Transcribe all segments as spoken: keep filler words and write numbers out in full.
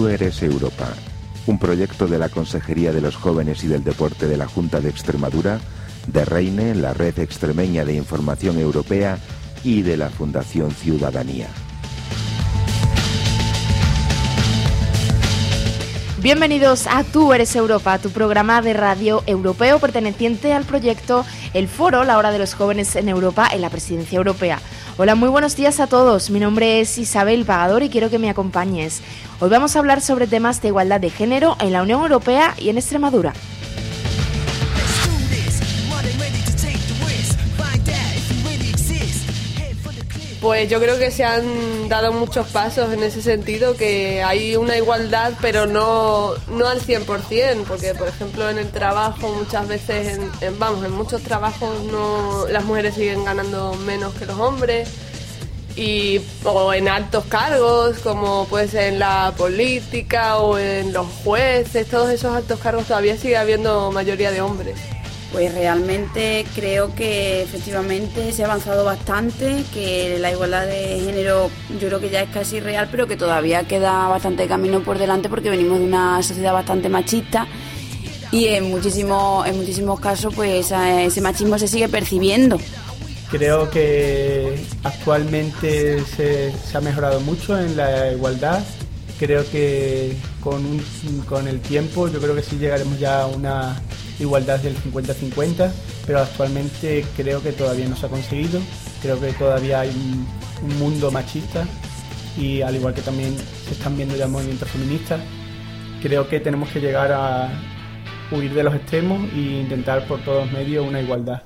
Tú eres Europa, un proyecto de la Consejería de los Jóvenes y del Deporte de la Junta de Extremadura, de Reine, la Red Extremeña de Información Europea y de la Fundación Ciudadanía. Bienvenidos a Tú eres Europa, tu programa de radio europeo perteneciente al proyecto El Foro, la Hora de los Jóvenes en Europa en la Presidencia Europea. Hola, muy buenos días a todos. Mi nombre es Isabel Pagador y quiero que me acompañes. Hoy vamos a hablar sobre temas de igualdad de género en la Unión Europea y en Extremadura. Pues yo creo que se han dado muchos pasos en ese sentido, que hay una igualdad, pero no, no al cien por ciento, porque por ejemplo en el trabajo muchas veces, en, en, vamos, en muchos trabajos no, las mujeres siguen ganando menos que los hombres, y, o en altos cargos, como puede ser en la política o en los jueces, todos esos altos cargos todavía sigue habiendo mayoría de hombres. Pues realmente creo que efectivamente se ha avanzado bastante, que la igualdad de género yo creo que ya es casi real, pero que todavía queda bastante camino por delante porque venimos de una sociedad bastante machista y en muchísimos, en muchísimos casos pues ese machismo se sigue percibiendo. Creo que actualmente se, se ha mejorado mucho en la igualdad. Creo que con, un, con el tiempo yo creo que sí llegaremos ya a una igualdad del cincuenta cincuenta, pero actualmente creo que todavía no se ha conseguido. Creo que todavía hay un, un mundo machista y al igual que también se están viendo ya movimientos feministas, creo que tenemos que llegar a huir de los extremos e intentar por todos medios una igualdad.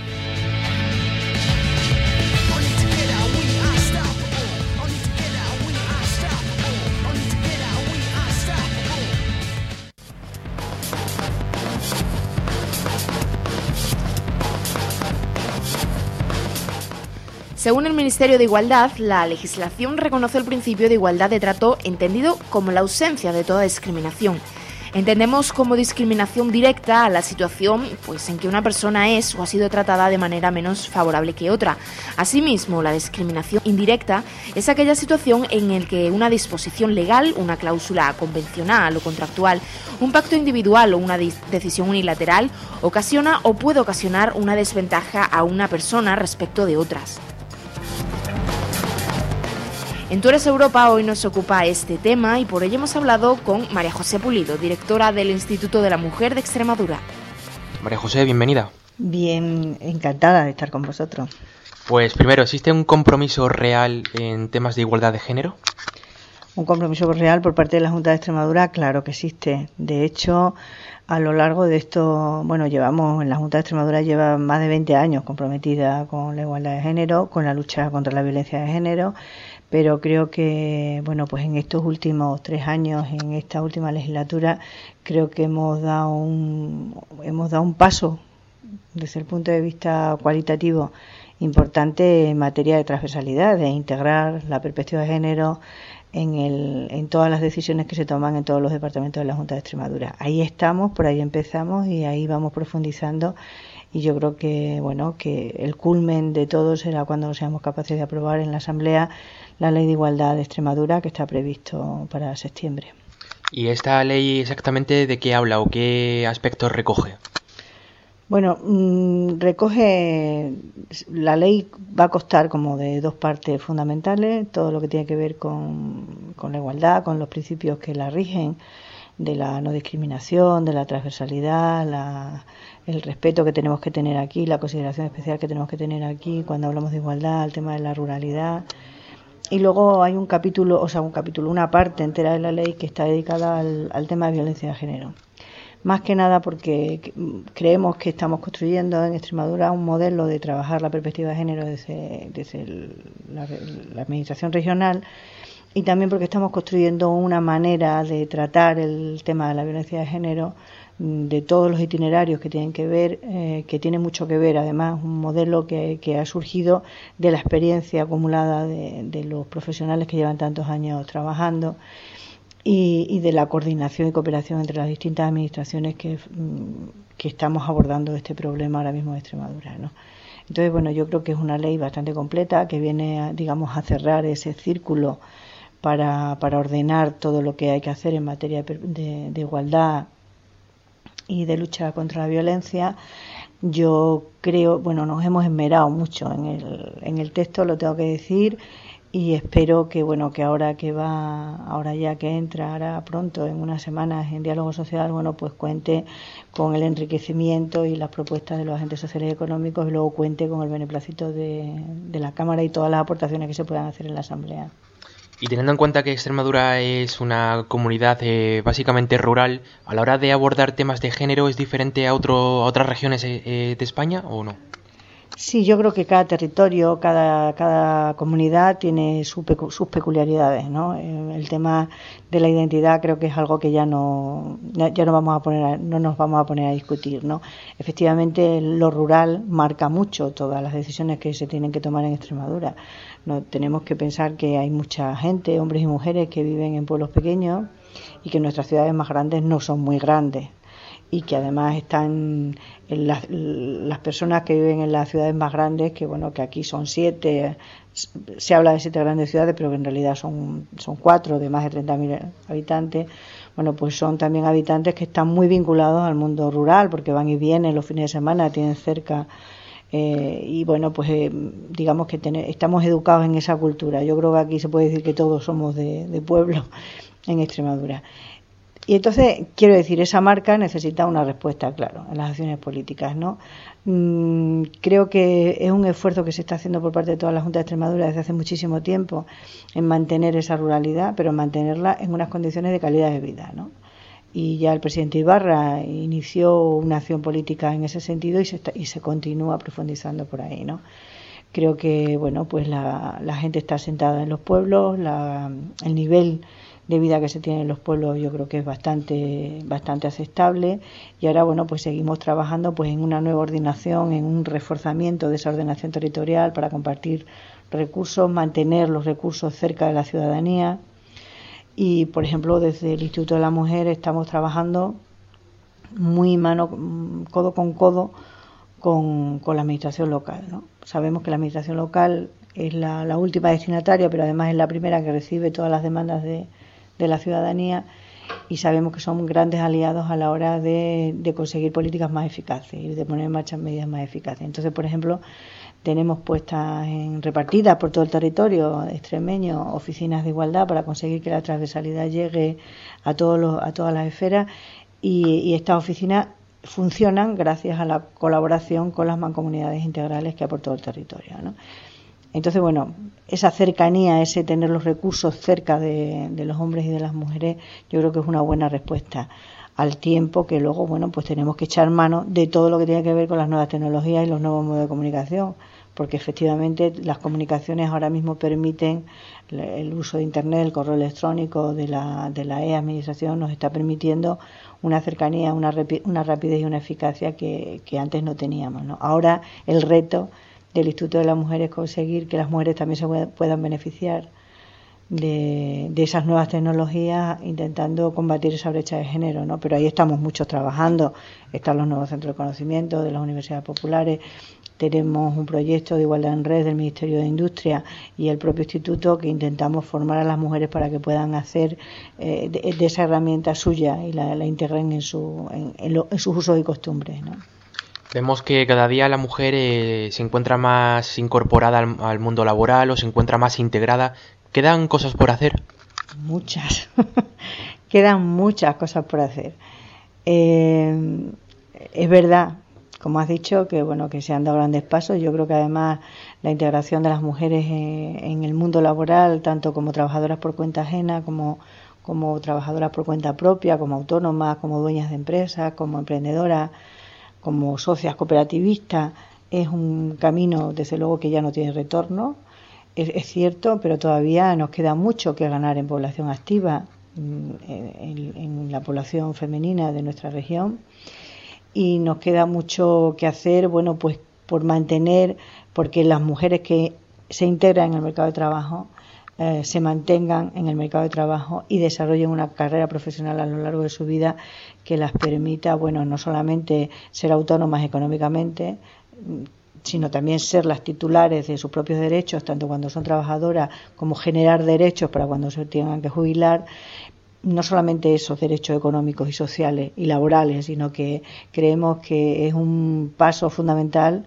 Según el Ministerio de Igualdad, la legislación reconoce el principio de igualdad de trato entendido como la ausencia de toda discriminación. Entendemos como discriminación directa a la situación pues, en que una persona es o ha sido tratada de manera menos favorable que otra. Asimismo, la discriminación indirecta es aquella situación en la que una disposición legal, una cláusula convencional o contractual, un pacto individual o una decisión unilateral ocasiona o puede ocasionar una desventaja a una persona respecto de otras. En Tú eres Europa hoy nos ocupa este tema y por ello hemos hablado con María José Pulido, directora del Instituto de la Mujer de Extremadura. María José, bienvenida. Bien, encantada de estar con vosotros. Pues primero, ¿existe un compromiso real en temas de igualdad de género? Un compromiso real por parte de la Junta de Extremadura, claro que existe. De hecho, a lo largo de esto, bueno, llevamos, en la Junta de Extremadura lleva más de veinte años comprometida con la igualdad de género, con la lucha contra la violencia de género, pero creo que, bueno, pues en estos últimos tres años, en esta última legislatura, creo que hemos dado un, hemos dado un paso desde el punto de vista cualitativo importante en materia de transversalidad, de integrar la perspectiva de género en, el, en todas las decisiones que se toman en todos los departamentos de la Junta de Extremadura. Ahí estamos, por ahí empezamos y ahí vamos profundizando. Y yo creo que bueno que el culmen de todo será cuando seamos capaces de aprobar en la Asamblea la Ley de Igualdad de Extremadura, que está previsto para septiembre. ¿Y esta ley exactamente de qué habla o qué aspectos recoge? Bueno, mmm, recoge, la ley va a constar como de dos partes fundamentales, todo lo que tiene que ver con, con la igualdad, con los principios que la rigen, de la no discriminación, de la transversalidad, la, el respeto que tenemos que tener aquí, la consideración especial que tenemos que tener aquí cuando hablamos de igualdad, el tema de la ruralidad. Y luego hay un capítulo, o sea, un capítulo, una parte entera de la ley que está dedicada al, al tema de violencia de género. Más que nada porque creemos que estamos construyendo en Extremadura un modelo de trabajar la perspectiva de género desde, desde el, la, la administración regional, y también porque estamos construyendo una manera de tratar el tema de la violencia de género de todos los itinerarios que tienen que ver, eh, que tiene mucho que ver, además, un modelo que, que ha surgido de la experiencia acumulada de, de los profesionales que llevan tantos años trabajando y, y de la coordinación y cooperación entre las distintas administraciones que, que estamos abordando este problema ahora mismo en Extremadura, ¿no? Entonces, bueno, yo creo que es una ley bastante completa que viene, a, digamos, a cerrar ese círculo para, para ordenar todo lo que hay que hacer en materia de, de, de igualdad y de lucha contra la violencia. Yo creo, bueno, nos hemos esmerado mucho en el, en el texto, lo tengo que decir, y espero que, bueno, que ahora que va, ahora ya que entra, ahora pronto, en unas semanas en Diálogo Social, bueno, pues cuente con el enriquecimiento y las propuestas de los agentes sociales y económicos, y luego cuente con el beneplácito de, de la Cámara y todas las aportaciones que se puedan hacer en la Asamblea. Y teniendo en cuenta que Extremadura es una comunidad eh, básicamente rural, ¿a la hora de abordar temas de género es diferente a, otro, a otras regiones eh, de España o no? Sí, yo creo que cada territorio, cada, cada comunidad tiene su pecu- sus peculiaridades, ¿no? El tema de la identidad creo que es algo que ya no ya no vamos a poner a, no nos vamos a poner a discutir, ¿no? Efectivamente, lo rural marca mucho todas las decisiones que se tienen que tomar en Extremadura. No tenemos que pensar que hay mucha gente, hombres y mujeres, que viven en pueblos pequeños y que nuestras ciudades más grandes no son muy grandes, y que además están en las, las personas que viven en las ciudades más grandes, que bueno, que aquí son siete, se habla de siete grandes ciudades, pero que en realidad son, son cuatro de más de treinta mil habitantes. Bueno, pues son también habitantes que están muy vinculados al mundo rural, porque van y vienen los fines de semana, tienen cerca, eh, y bueno, pues eh, digamos que ten, estamos educados en esa cultura. Yo creo que aquí se puede decir que todos somos de, de pueblo en Extremadura. Y entonces, quiero decir, esa marca necesita una respuesta, claro, en las acciones políticas, ¿no? Mm, creo que es un esfuerzo que se está haciendo por parte de toda la Junta de Extremadura desde hace muchísimo tiempo en mantener esa ruralidad, pero mantenerla en unas condiciones de calidad de vida, ¿no? Y ya el presidente Ibarra inició una acción política en ese sentido y se, está, y se continúa profundizando por ahí, ¿no? Creo que, bueno, pues la, la gente está asentada en los pueblos, la, el nivel de vida que se tiene en los pueblos yo creo que es bastante bastante aceptable, y ahora bueno, pues seguimos trabajando pues en una nueva ordenación, en un reforzamiento de esa ordenación territorial para compartir recursos, mantener los recursos cerca de la ciudadanía. Y por ejemplo, desde el Instituto de la Mujer estamos trabajando muy mano codo con codo con, con la administración local, ¿no? Sabemos que la administración local es la, la última destinataria, pero además es la primera que recibe todas las demandas de de la ciudadanía, y sabemos que son grandes aliados a la hora de, de conseguir políticas más eficaces y de poner en marcha medidas más eficaces. Entonces, por ejemplo, tenemos puestas en repartidas por todo el territorio extremeño oficinas de igualdad para conseguir que la transversalidad llegue a todos los, a todas las esferas, y, y estas oficinas funcionan gracias a la colaboración con las mancomunidades integrales que hay por todo el territorio, ¿no? Entonces, bueno, esa cercanía, ese tener los recursos cerca de, de los hombres y de las mujeres, yo creo que es una buena respuesta, al tiempo que luego, bueno, pues tenemos que echar mano de todo lo que tiene que ver con las nuevas tecnologías y los nuevos modos de comunicación, porque efectivamente las comunicaciones ahora mismo permiten el uso de Internet, el correo electrónico de la, de la e-administración nos está permitiendo una cercanía, una, rapi- una rapidez y una eficacia que, que antes no teníamos, ¿no? Ahora el reto del Instituto de la Mujer es conseguir que las mujeres también se puedan beneficiar de, de esas nuevas tecnologías, intentando combatir esa brecha de género, ¿no? Pero ahí estamos muchos trabajando. Están los nuevos centros de conocimiento de las universidades populares, tenemos un proyecto de igualdad en red del Ministerio de Industria y el propio instituto, que intentamos formar a las mujeres para que puedan hacer eh, de, de esa herramienta suya y la, la integren en, su, en, en, lo, en sus usos y costumbres, ¿no? Vemos que cada día la mujer eh, se encuentra más incorporada al, al mundo laboral, o se encuentra más integrada. ¿Quedan cosas por hacer? Muchas. Quedan muchas cosas por hacer. Eh, es verdad, como has dicho, que bueno, que se han dado grandes pasos. Yo creo que además la integración de las mujeres en, en el mundo laboral, tanto como trabajadoras por cuenta ajena, como, como trabajadoras por cuenta propia, como autónomas, como dueñas de empresas, como emprendedoras, como socias cooperativistas, es un camino, desde luego, que ya no tiene retorno. Es, es cierto, pero todavía nos queda mucho que ganar en población activa, en, en, en la población femenina de nuestra región, y nos queda mucho que hacer, bueno, pues por mantener, porque las mujeres que se integran en el mercado de trabajo eh, se mantengan en el mercado de trabajo y desarrollen una carrera profesional a lo largo de su vida que las permita, bueno, no solamente ser autónomas económicamente, sino también ser las titulares de sus propios derechos, tanto cuando son trabajadoras como generar derechos para cuando se tengan que jubilar. No solamente esos derechos económicos y sociales y laborales, sino que creemos que es un paso fundamental,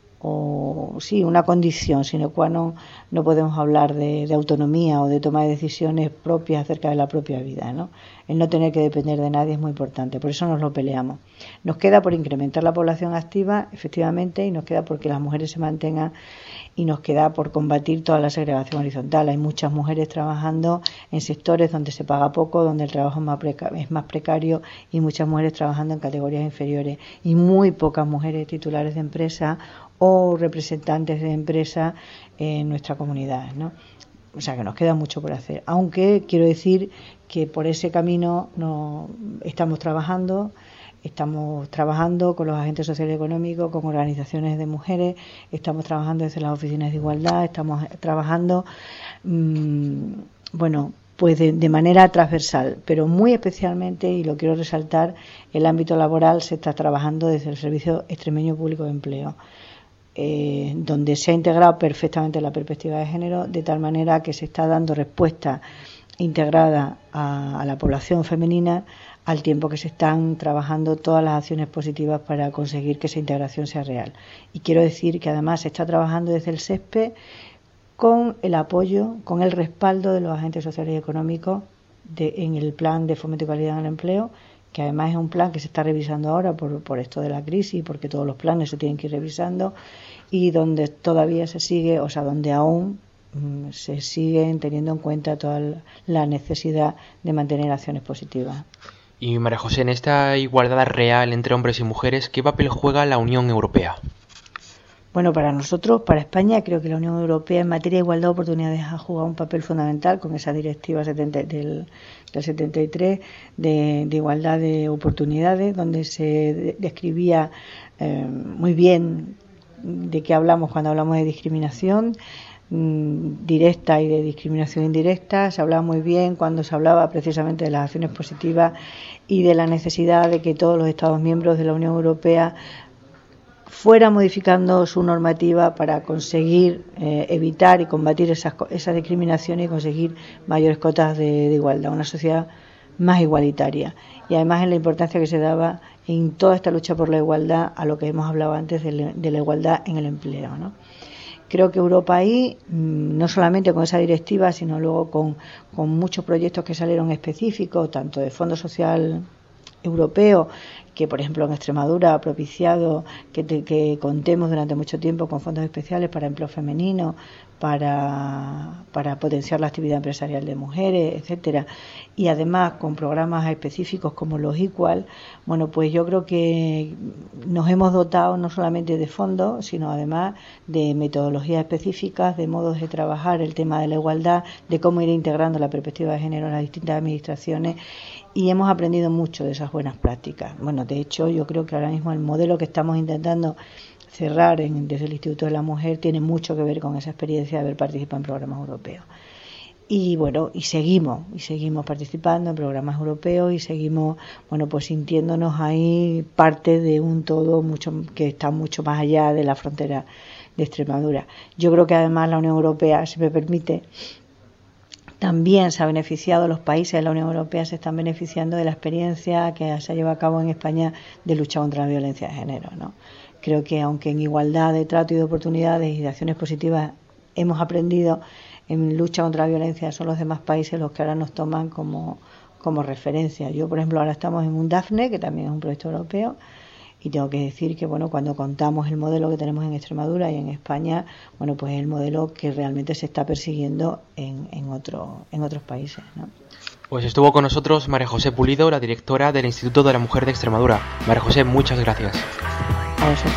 o sí, una condición sine qua non. No podemos hablar de, de autonomía o de toma de decisiones propias acerca de la propia vida, ¿no? El no tener que depender de nadie es muy importante, por eso nos lo peleamos. Nos queda por incrementar la población activa, efectivamente, y nos queda porque las mujeres se mantengan, y nos queda por combatir toda la segregación horizontal. Hay muchas mujeres trabajando en sectores donde se paga poco, donde el trabajo es más, preca- es más precario, y muchas mujeres trabajando en categorías inferiores, y muy pocas mujeres titulares de empresa o representantes de empresa en nuestra comunidad, ¿no? O sea que nos queda mucho por hacer, aunque quiero decir que por ese camino no estamos trabajando. Estamos trabajando con los agentes sociales y económicos, con organizaciones de mujeres, estamos trabajando desde las oficinas de igualdad, estamos trabajando, mmm, bueno, pues de, de manera transversal, pero muy especialmente, y lo quiero resaltar, el ámbito laboral se está trabajando desde el Servicio Extremeño Público de Empleo, eh, donde se ha integrado perfectamente la perspectiva de género, de tal manera que se está dando respuesta integrada a, a la población femenina, al tiempo que se están trabajando todas las acciones positivas para conseguir que esa integración sea real. Y quiero decir que además se está trabajando desde el SESPE con el apoyo, con el respaldo de los agentes sociales y económicos de, en el plan de fomento y calidad en el empleo, que además es un plan que se está revisando ahora por, por esto de la crisis, porque todos los planes se tienen que ir revisando, y donde todavía se sigue, o sea, donde aún mmm, se siguen teniendo en cuenta toda la necesidad de mantener acciones positivas. Y María José, en esta igualdad real entre hombres y mujeres, ¿qué papel juega la Unión Europea? Bueno, para nosotros, para España, creo que la Unión Europea en materia de igualdad de oportunidades ha jugado un papel fundamental con esa directiva setenta, del, del setenta y tres de, de igualdad de oportunidades, donde se describía eh, muy bien de qué hablamos cuando hablamos de discriminación directa y de discriminación indirecta. Se hablaba muy bien cuando se hablaba precisamente de las acciones positivas y de la necesidad de que todos los Estados miembros de la Unión Europea fueran modificando su normativa para conseguir eh, evitar y combatir esas, esas discriminaciones y conseguir mayores cotas de, de igualdad, una sociedad más igualitaria. Y además en la importancia que se daba en toda esta lucha por la igualdad a lo que hemos hablado antes de, le, de la igualdad en el empleo, ¿no? Creo que Europa ahí, no solamente con esa directiva, sino luego con, con muchos proyectos que salieron específicos, tanto de Fondo Social Europeo, que por ejemplo en Extremadura ha propiciado que, te, que contemos durante mucho tiempo con fondos especiales para empleo femenino, para, para potenciar la actividad empresarial de mujeres, etcétera, y además con programas específicos como los Equal. Bueno, pues yo creo que nos hemos dotado no solamente de fondos, sino además de metodologías específicas, de modos de trabajar el tema de la igualdad, de cómo ir integrando la perspectiva de género en las distintas administraciones, y hemos aprendido mucho de esas buenas prácticas. Bueno, de hecho, yo creo que ahora mismo el modelo que estamos intentando cerrar en, desde el Instituto de la Mujer tiene mucho que ver con esa experiencia de haber participado en programas europeos. Y bueno, y seguimos, y seguimos participando en programas europeos y seguimos, bueno, pues sintiéndonos ahí parte de un todo mucho que está mucho más allá de la frontera de Extremadura. Yo creo que además la Unión Europea, si me permite, también se ha beneficiado, los países de la Unión Europea se están beneficiando de la experiencia que se ha llevado a cabo en España de lucha contra la violencia de género, ¿no? Creo que aunque en igualdad de trato y de oportunidades y de acciones positivas hemos aprendido, en lucha contra la violencia son los demás países los que ahora nos toman como, como referencia. Yo, por ejemplo, ahora estamos en un DAFNE, que también es un proyecto europeo, y tengo que decir que, bueno, cuando contamos el modelo que tenemos en Extremadura y en España, bueno, pues es el modelo que realmente se está persiguiendo en, en, otro, en otros países, ¿no? Pues estuvo con nosotros María José Pulido, la directora del Instituto de la Mujer de Extremadura. María José, muchas gracias. A vosotros.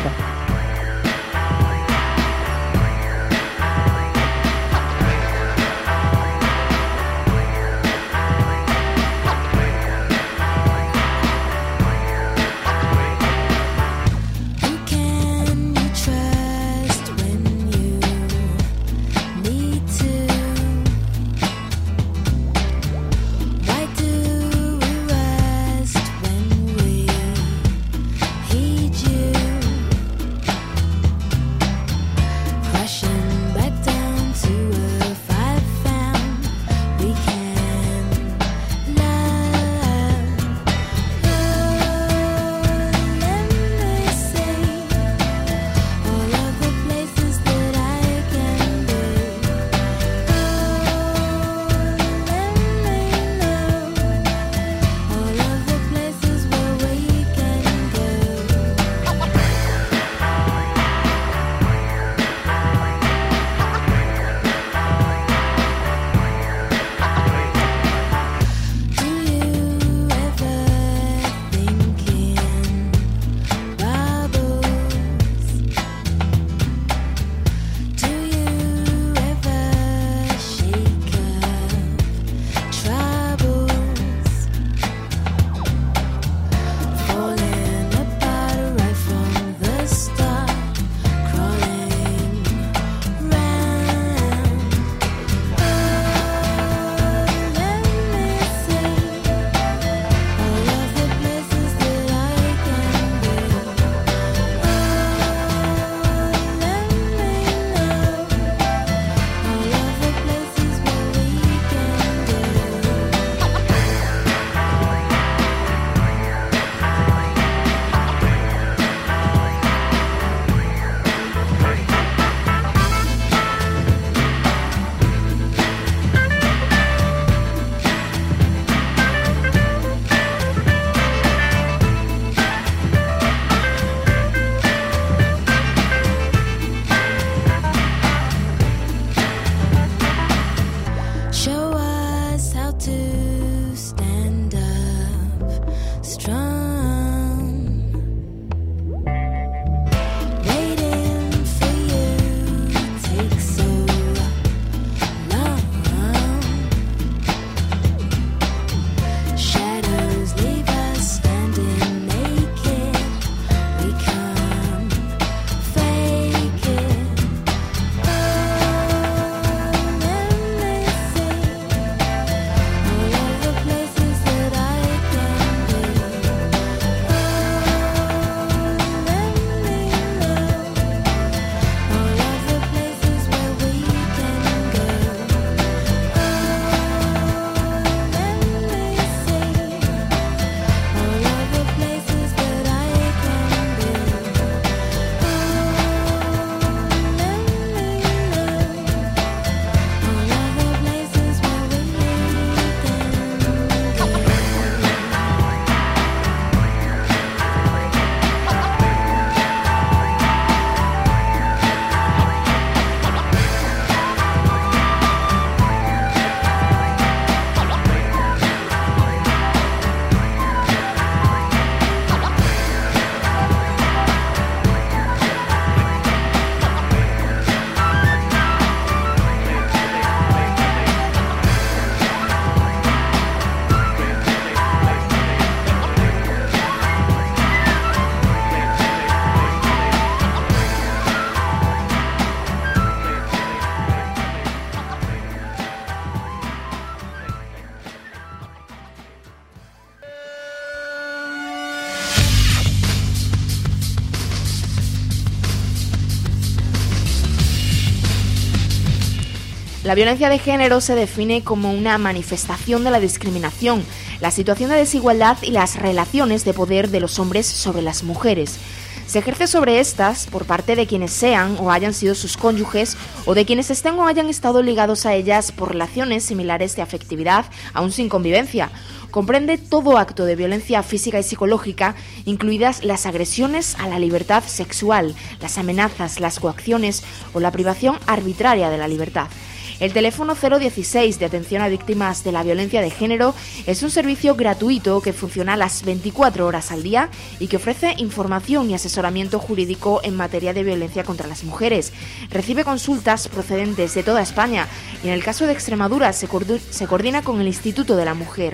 La violencia de género se define como una manifestación de la discriminación, la situación de desigualdad y las relaciones de poder de los hombres sobre las mujeres. Se ejerce sobre estas por parte de quienes sean o hayan sido sus cónyuges o de quienes estén o hayan estado ligados a ellas por relaciones similares de afectividad, aún sin convivencia. Comprende todo acto de violencia física y psicológica, incluidas las agresiones a la libertad sexual, las amenazas, las coacciones o la privación arbitraria de la libertad. El teléfono cero dieciséis de atención a víctimas de la violencia de género es un servicio gratuito que funciona las veinticuatro horas al día y que ofrece información y asesoramiento jurídico en materia de violencia contra las mujeres. Recibe consultas procedentes de toda España y en el caso de Extremadura se, coordu- se coordina con el Instituto de la Mujer.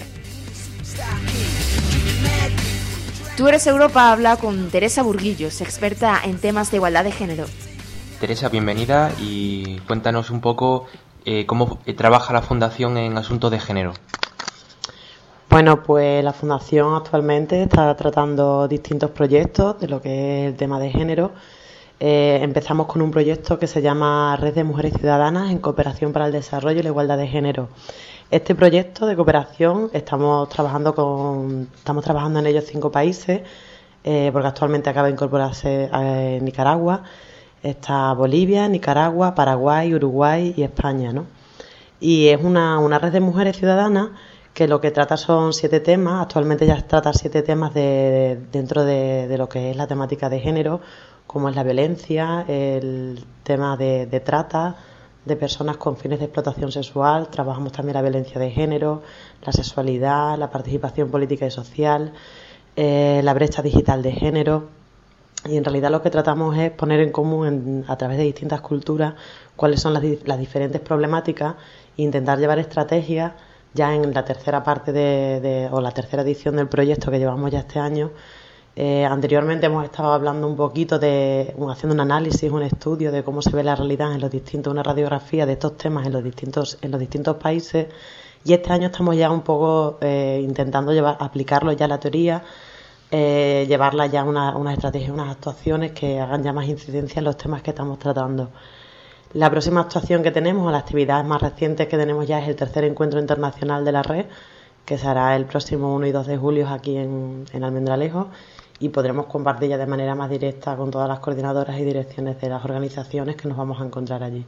Tú eres Europa habla con Teresa Burguillos, experta en temas de igualdad de género. Teresa, bienvenida y cuéntanos un poco eh, cómo trabaja la Fundación en asuntos de género. Bueno, pues la Fundación actualmente está tratando distintos proyectos de lo que es el tema de género. Eh, empezamos con un proyecto que se llama Red de Mujeres Ciudadanas en Cooperación para el Desarrollo y la Igualdad de Género. Este proyecto de cooperación estamos trabajando con, estamos trabajando en ellos cinco países, eh, porque actualmente acaba de incorporarse a Nicaragua. Está Bolivia, Nicaragua, Paraguay, Uruguay y España, ¿no? Y es una, una red de mujeres ciudadanas que lo que trata son siete temas. Actualmente ya trata siete temas de, de, dentro de, de lo que es la temática de género, como es la violencia, el tema de, de trata de personas con fines de explotación sexual. Trabajamos también la violencia de género, la sexualidad, la participación política y social, eh, la brecha digital de género. Y en realidad lo que tratamos es poner en común en, a través de distintas culturas cuáles son las, las diferentes problemáticas e intentar llevar estrategias ya en la tercera parte de, de, o la tercera edición del proyecto que llevamos ya este año. Eh, anteriormente hemos estado hablando un poquito de, haciendo un análisis, un estudio de cómo se ve la realidad en los distintos, una radiografía de estos temas en los distintos, en los distintos países, y este año estamos ya un poco eh, intentando llevar, aplicarlo ya a la teoría, eh, llevarla ya a una, una estrategia, unas actuaciones que hagan ya más incidencia en los temas que estamos tratando. La próxima actuación que tenemos, o la actividad más reciente que tenemos ya, es el tercer encuentro internacional de la red, que se hará el próximo uno y dos de julio aquí en, en Almendralejo, y podremos compartir ya de manera más directa con todas las coordinadoras y direcciones de las organizaciones que nos vamos a encontrar allí.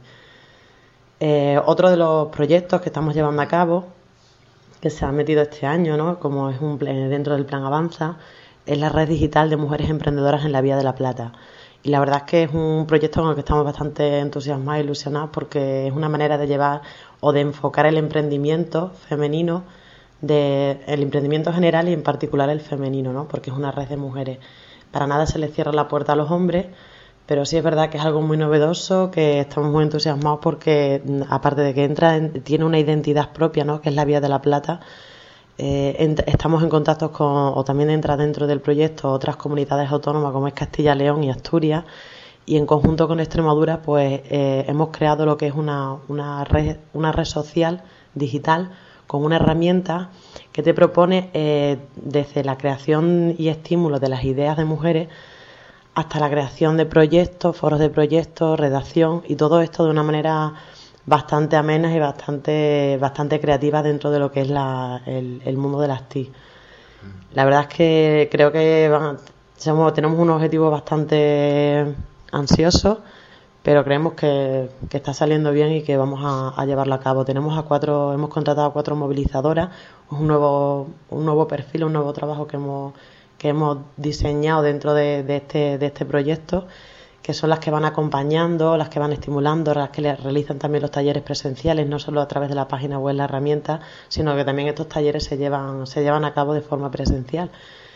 Eh, otro de los proyectos que estamos llevando a cabo, que se ha metido este año, ¿no?, como es un dentro del Plan Avanza, es la red digital de mujeres emprendedoras en la Vía de la Plata. Y la verdad es que es un proyecto con el que estamos bastante entusiasmados e ilusionados, porque es una manera de llevar o de enfocar el emprendimiento femenino, de el emprendimiento general y en particular el femenino, ¿no?, porque es una red de mujeres. Para nada se les cierra la puerta a los hombres, pero sí es verdad que es algo muy novedoso, que estamos muy entusiasmados porque, aparte de que entra en, tiene una identidad propia, ¿no?, que es la Vía de la Plata. Eh, ent- estamos en contacto con, o también entra dentro del proyecto, otras comunidades autónomas como es Castilla, León y Asturias, y en conjunto con Extremadura pues eh, hemos creado lo que es una, una, red, una red social digital con una herramienta que te propone eh, desde la creación y estímulo de las ideas de mujeres hasta la creación de proyectos, foros de proyectos, redacción, y todo esto de una manera bastante amena y bastante bastante creativa dentro de lo que es la, el, el mundo de las T I C. La verdad es que creo que van, somos, tenemos un objetivo bastante ansioso, pero creemos que, que está saliendo bien y que vamos a, a llevarlo a cabo. Tenemos a cuatro, hemos contratado a cuatro movilizadoras, un nuevo, un nuevo perfil, un nuevo trabajo que hemos, que hemos diseñado dentro de, de este, de este proyecto, que son las que van acompañando, las que van estimulando, las que realizan también los talleres presenciales, no solo a través de la página web, la herramienta, sino que también estos talleres se llevan, se llevan a cabo de forma presencial.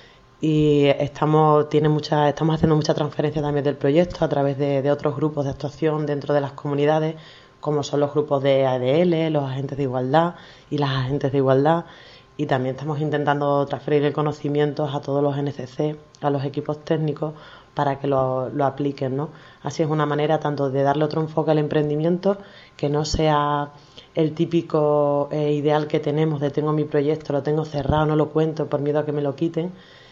Y estamos, tiene mucha, estamos haciendo mucha transferencia también del proyecto a través de, de otros grupos de actuación dentro de las comunidades, como son los grupos de A D L, los agentes de igualdad y las agentes de igualdad. Y también estamos intentando transferir el conocimiento a todos los N C C, a los equipos técnicos, para que lo, lo apliquen, ¿no? Así es una manera tanto de darle otro enfoque al emprendimiento, que no sea el típico eh, ideal que tenemos de tengo mi proyecto, lo tengo cerrado, no lo cuento por miedo a que me lo quiten,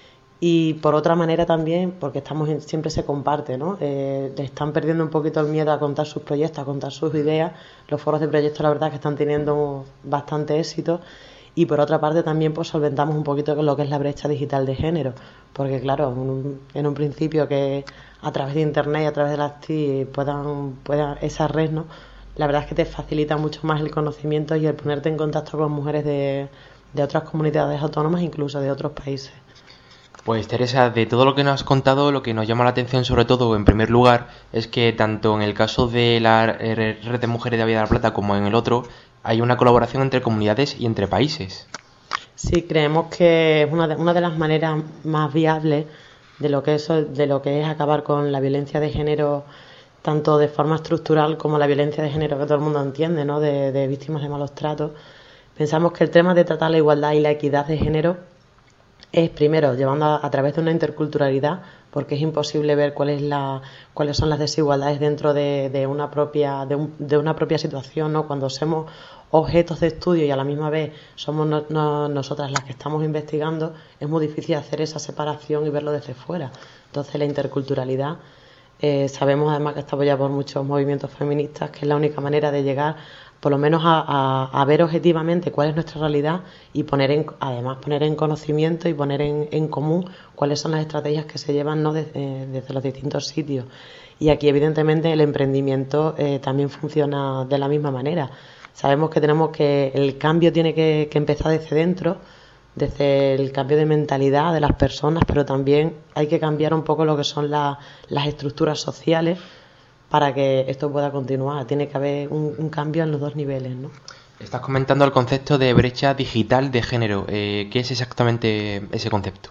Y por otra manera también, porque estamos en, siempre se comparte, ¿no? Eh, le están perdiendo un poquito el miedo a contar sus proyectos, a contar sus ideas. Los foros de proyectos, la verdad, que están teniendo bastante éxito. Y por otra parte también pues solventamos un poquito lo que es la brecha digital de género, porque claro, en un, en un principio que a través de internet y a través de las T I puedan, puedan esa red, ¿no? La verdad es que te facilita mucho más el conocimiento y el ponerte en contacto con mujeres de, de otras comunidades autónomas, incluso de otros países. Pues Teresa, de todo lo que nos has contado, lo que nos llama la atención sobre todo, en primer lugar, es que tanto en el caso de la Red de Mujeres de Abella de la Plata como en el otro, hay una colaboración entre comunidades y entre países. Sí, creemos que es una de, una de las maneras más viables de lo que es, de lo que es acabar con la violencia de género, tanto de forma estructural como la violencia de género que todo el mundo entiende, ¿no? de, de víctimas de malos tratos. Pensamos que el tema de tratar la igualdad y la equidad de género es primero llevando a, a través de una interculturalidad, porque es imposible ver cuál es la, cuáles son las desigualdades dentro de, de una propia de, un, de una propia situación, ¿no? Cuando somos objetos de estudio y a la misma vez somos no, no, nosotras las que estamos investigando, es muy difícil hacer esa separación y verlo desde fuera. Entonces la interculturalidad, eh, sabemos además que está apoyada por muchos movimientos feministas, que es la única manera de llegar por lo menos a, a, a ver objetivamente cuál es nuestra realidad y poner en, además poner en conocimiento y poner en, en común cuáles son las estrategias que se llevan, ¿no? desde, eh, desde los distintos sitios. Y aquí evidentemente el emprendimiento eh, también funciona de la misma manera. Sabemos que tenemos que el cambio tiene que, que empezar desde dentro, desde el cambio de mentalidad de las personas, pero también hay que cambiar un poco lo que son la, las estructuras sociales para que esto pueda continuar. Tiene que haber un, un cambio en los dos niveles, ¿no? Estás comentando el concepto de brecha digital de género. Eh, ¿Qué es exactamente ese concepto?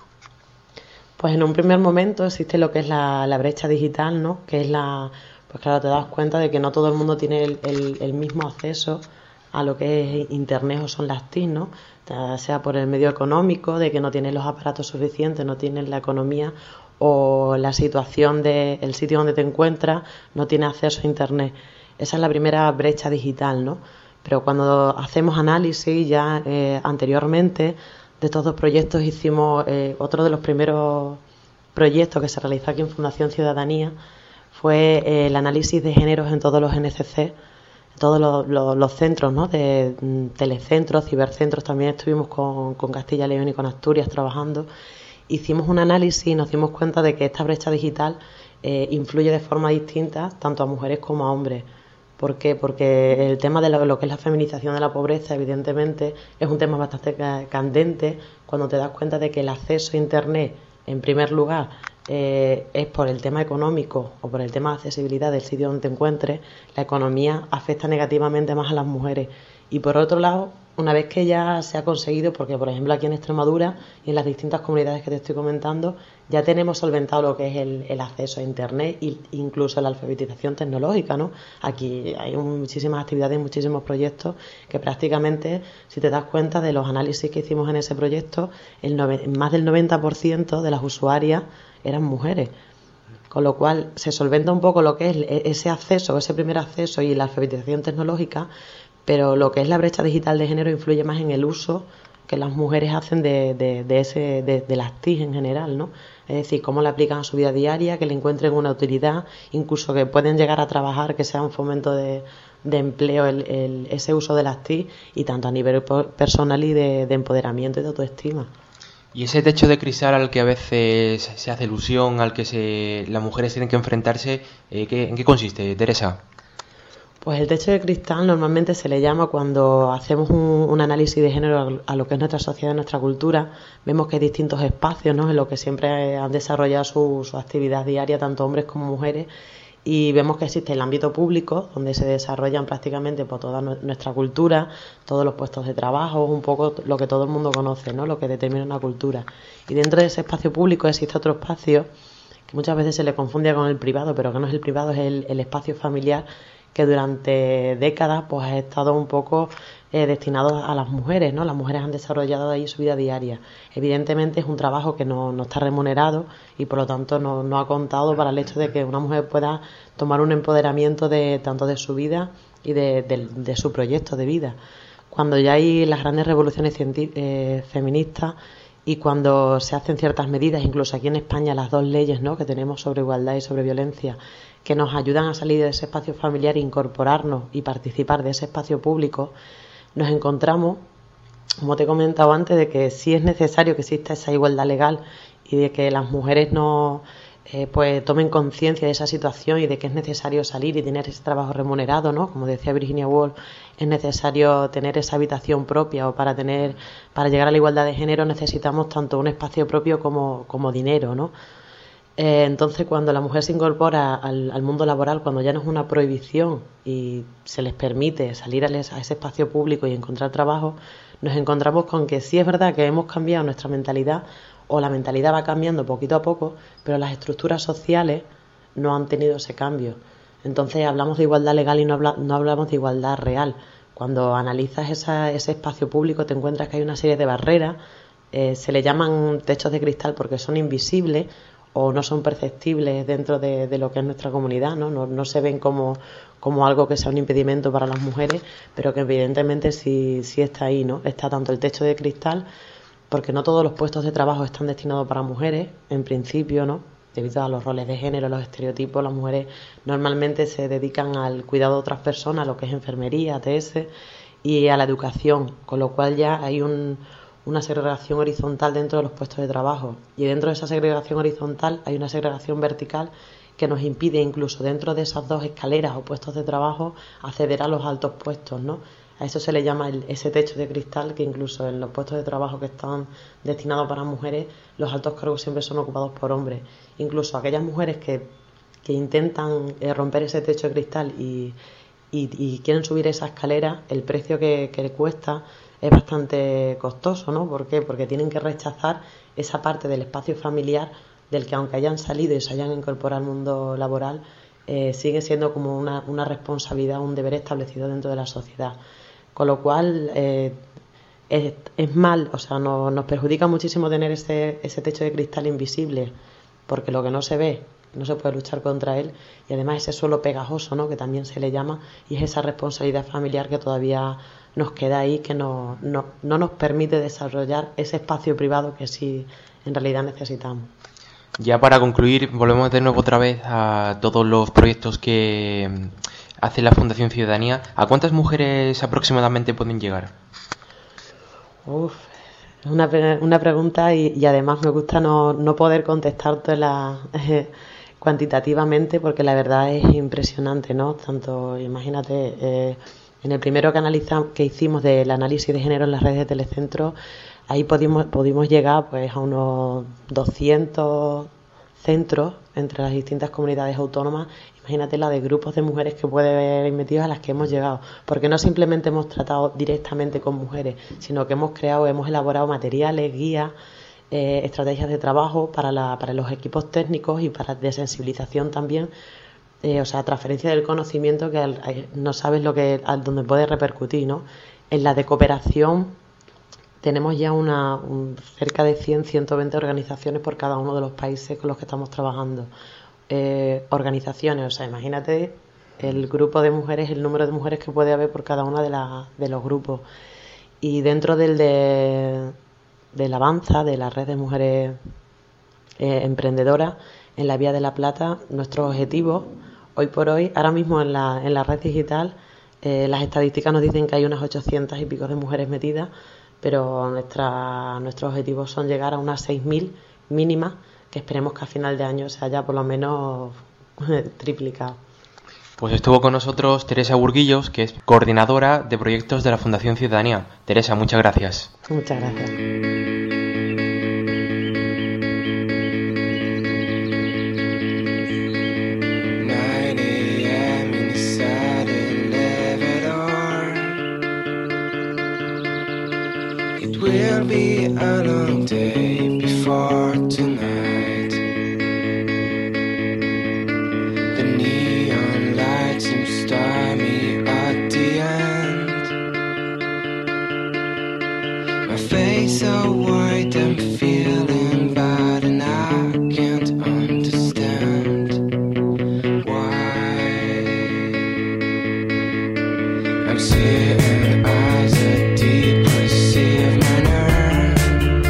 Pues en un primer momento existe lo que es la, la brecha digital, ¿no? Que es la... Pues claro, te das cuenta de que no todo el mundo tiene el, el, el mismo acceso a lo que es Internet o son las T I, ¿no? Sea por el medio económico, de que no tienen los aparatos suficientes, no tienen la economía, o la situación del sitio donde te encuentras no tiene acceso a Internet. Esa es la primera brecha digital, ¿no? Pero cuando hacemos análisis ya eh, anteriormente de estos dos proyectos hicimos eh, otro de los primeros proyectos que se realizó aquí en Fundación Ciudadanía fue eh, el análisis de géneros en todos los N C C, todos los, los, los centros, ¿no? De mm, telecentros, cibercentros. También estuvimos con, con Castilla y León y con Asturias trabajando. Hicimos un análisis y nos dimos cuenta de que esta brecha digital eh, influye de forma distinta tanto a mujeres como a hombres. ¿Por qué? Porque el tema de lo, lo que es la feminización de la pobreza, evidentemente, es un tema bastante candente cuando te das cuenta de que el acceso a Internet, en primer lugar, eh, es por el tema económico o por el tema de accesibilidad del sitio donde te encuentres. La economía afecta negativamente más a las mujeres. Y por otro lado, una vez que ya se ha conseguido, porque por ejemplo aquí en Extremadura y en las distintas comunidades que te estoy comentando, ya tenemos solventado lo que es el, el acceso a Internet e incluso la alfabetización tecnológica, ¿no? Aquí hay muchísimas actividades, muchísimos proyectos que prácticamente, si te das cuenta de los análisis que hicimos en ese proyecto, el nove, más del noventa por ciento de las usuarias eran mujeres. Con lo cual se solventa un poco lo que es ese acceso, ese primer acceso y la alfabetización tecnológica, pero lo que es la brecha digital de género influye más en el uso que las mujeres hacen de, de, de, ese, de, de las T I en general, ¿no? Es decir, cómo la aplican a su vida diaria, que le encuentren una utilidad, incluso que pueden llegar a trabajar, que sea un fomento de, de empleo el, el, ese uso de las T I, y tanto a nivel personal y de, de empoderamiento y de autoestima. Y ese techo de cristal al que a veces se hace alusión, al que se, las mujeres tienen que enfrentarse, eh, ¿qué, ¿en qué consiste, Teresa? Pues el techo de cristal normalmente se le llama cuando hacemos un, un análisis de género a lo que es nuestra sociedad, nuestra cultura. Vemos que hay distintos espacios, ¿no?, en los que siempre han desarrollado su, su actividad diaria, tanto hombres como mujeres, y vemos que existe el ámbito público, donde se desarrollan prácticamente por toda nuestra cultura, todos los puestos de trabajo, un poco lo que todo el mundo conoce, ¿no?, lo que determina una cultura. Y dentro de ese espacio público existe otro espacio que muchas veces se le confunde con el privado, pero que no es el privado, es el, el espacio familiar, que durante décadas pues ha estado un poco eh, destinado a las mujeres, ¿no? Las mujeres han desarrollado ahí su vida diaria. Evidentemente es un trabajo que no, no está remunerado y por lo tanto no, no ha contado para el hecho de que una mujer pueda tomar un empoderamiento de tanto de su vida y de, de, de su proyecto de vida. Cuando ya hay las grandes revoluciones científicas, eh, feministas y cuando se hacen ciertas medidas, incluso aquí en España las dos leyes, ¿no?, que tenemos sobre igualdad y sobre violencia, que nos ayudan a salir de ese espacio familiar, incorporarnos y participar de ese espacio público, nos encontramos, como te he comentado antes, de que sí es necesario que exista esa igualdad legal y de que las mujeres no eh, pues tomen conciencia de esa situación y de que es necesario salir y tener ese trabajo remunerado, ¿no? Como decía Virginia Woolf, es necesario tener esa habitación propia, o para tener para llegar a la igualdad de género necesitamos tanto un espacio propio como, como dinero, ¿no? Eh, entonces, cuando la mujer se incorpora al, al mundo laboral, cuando ya no es una prohibición y se les permite salir a, les, a ese espacio público y encontrar trabajo, nos encontramos con que sí es verdad que hemos cambiado nuestra mentalidad, o la mentalidad va cambiando poquito a poco, pero las estructuras sociales no han tenido ese cambio. Entonces hablamos de igualdad legal y no, habla, no hablamos de igualdad real. Cuando analizas esa, ese espacio público te encuentras que hay una serie de barreras, eh, se le llaman techos de cristal porque son invisibles o no son perceptibles dentro de, de lo que es nuestra comunidad, ¿no? No, no se ven como, como algo que sea un impedimento para las mujeres, pero que evidentemente sí, sí está ahí, ¿no? Está tanto el techo de cristal, porque no todos los puestos de trabajo están destinados para mujeres, en principio, ¿no? Debido a los roles de género, los estereotipos, las mujeres normalmente se dedican al cuidado de otras personas, lo que es enfermería, A T S, y a la educación, con lo cual ya hay un, una segregación horizontal dentro de los puestos de trabajo. Y dentro de esa segregación horizontal hay una segregación vertical que nos impide, incluso dentro de esas dos escaleras o puestos de trabajo, acceder a los altos puestos, ¿no? A eso se le llama el, ese techo de cristal, que incluso en los puestos de trabajo que están destinados para mujeres, los altos cargos siempre son ocupados por hombres. Incluso aquellas mujeres que, que intentan eh, romper ese techo de cristal y, y, y quieren subir esa escalera, el precio que, que le cuesta es bastante costoso, ¿no? ¿Por qué? Porque tienen que rechazar esa parte del espacio familiar del que, aunque hayan salido y se hayan incorporado al mundo laboral, eh, sigue siendo como una, una responsabilidad, un deber establecido dentro de la sociedad. Con lo cual eh, es, es mal, o sea, no, nos perjudica muchísimo tener ese, ese techo de cristal invisible, porque lo que no se ve no se puede luchar contra él, y además ese suelo pegajoso, ¿no?, que también se le llama, y es esa responsabilidad familiar que todavía nos queda ahí, que no, no, no nos permite desarrollar ese espacio privado que sí en realidad necesitamos. Ya para concluir, volvemos de nuevo otra vez a todos los proyectos que hace la Fundación Ciudadanía. ¿A cuántas mujeres aproximadamente pueden llegar? Uf, es una, una pregunta y, y además me gusta no, no poder contestártela eh, cuantitativamente, porque la verdad es impresionante, ¿no? Tanto, imagínate, eh, en el primero que, analiza, que hicimos del análisis de género en las redes de telecentros, ahí pudimos, pudimos llegar pues a unos doscientos centros entre las distintas comunidades autónomas. Imagínate la de grupos de mujeres que puede haber metidos a las que hemos llegado, porque no simplemente hemos tratado directamente con mujeres, sino que hemos creado, hemos elaborado materiales, guías, eh, estrategias de trabajo para, la, para los equipos técnicos y para de sensibilización también, eh, o sea, transferencia del conocimiento que al, no sabes lo que a dónde puede repercutir, ¿no? En la de cooperación tenemos ya una un, cerca de cien, ciento veinte organizaciones por cada uno de los países con los que estamos trabajando. Eh, organizaciones, o sea, imagínate el grupo de mujeres, el número de mujeres que puede haber por cada uno de, la, de los grupos. Y dentro del de, del Avanza, de la red de mujeres eh, emprendedoras en la Vía de la Plata, nuestro objetivo, hoy por hoy, ahora mismo en la, en la red digital, eh, las estadísticas nos dicen que hay unas ochocientas y pico de mujeres metidas, pero nuestra, nuestros objetivos son llegar a unas seis mil mínimas, que esperemos que a final de año se haya por lo menos triplicado. Pues estuvo con nosotros Teresa Burguillos, que es coordinadora de proyectos de la Fundación Ciudadanía. Teresa, muchas gracias. Muchas gracias. Will be a long day before tonight. The neon lights seem stormy at the end. My face so white, I'm feeling bad, and I can't understand why. I'm seeing eyes that deep receive my nerve.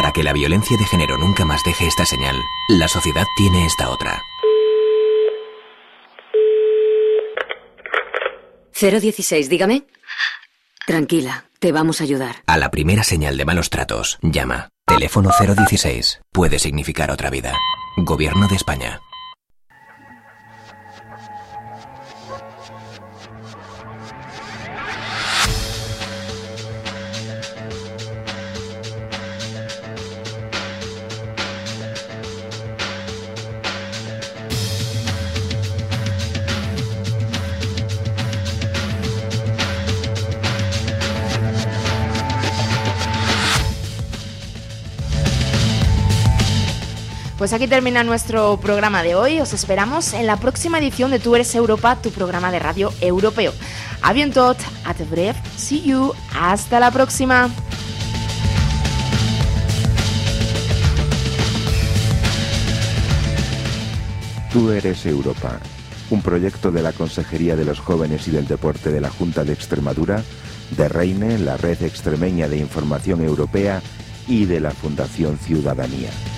Para que la violencia de género nunca más deje esta señal, la sociedad tiene esta otra. cero dieciséis, dígame. Tranquila, te vamos a ayudar. A la primera señal de malos tratos, llama. Teléfono cero dieciséis. Puede significar otra vida. Gobierno de España. Pues aquí termina nuestro programa de hoy. Os esperamos en la próxima edición de Tú eres Europa, tu programa de radio europeo. A bientôt, at bref, see you, hasta la próxima. Tú eres Europa, un proyecto de la Consejería de los Jóvenes y del Deporte de la Junta de Extremadura, de Reine, la Red Extremeña de Información Europea y de la Fundación Ciudadanía.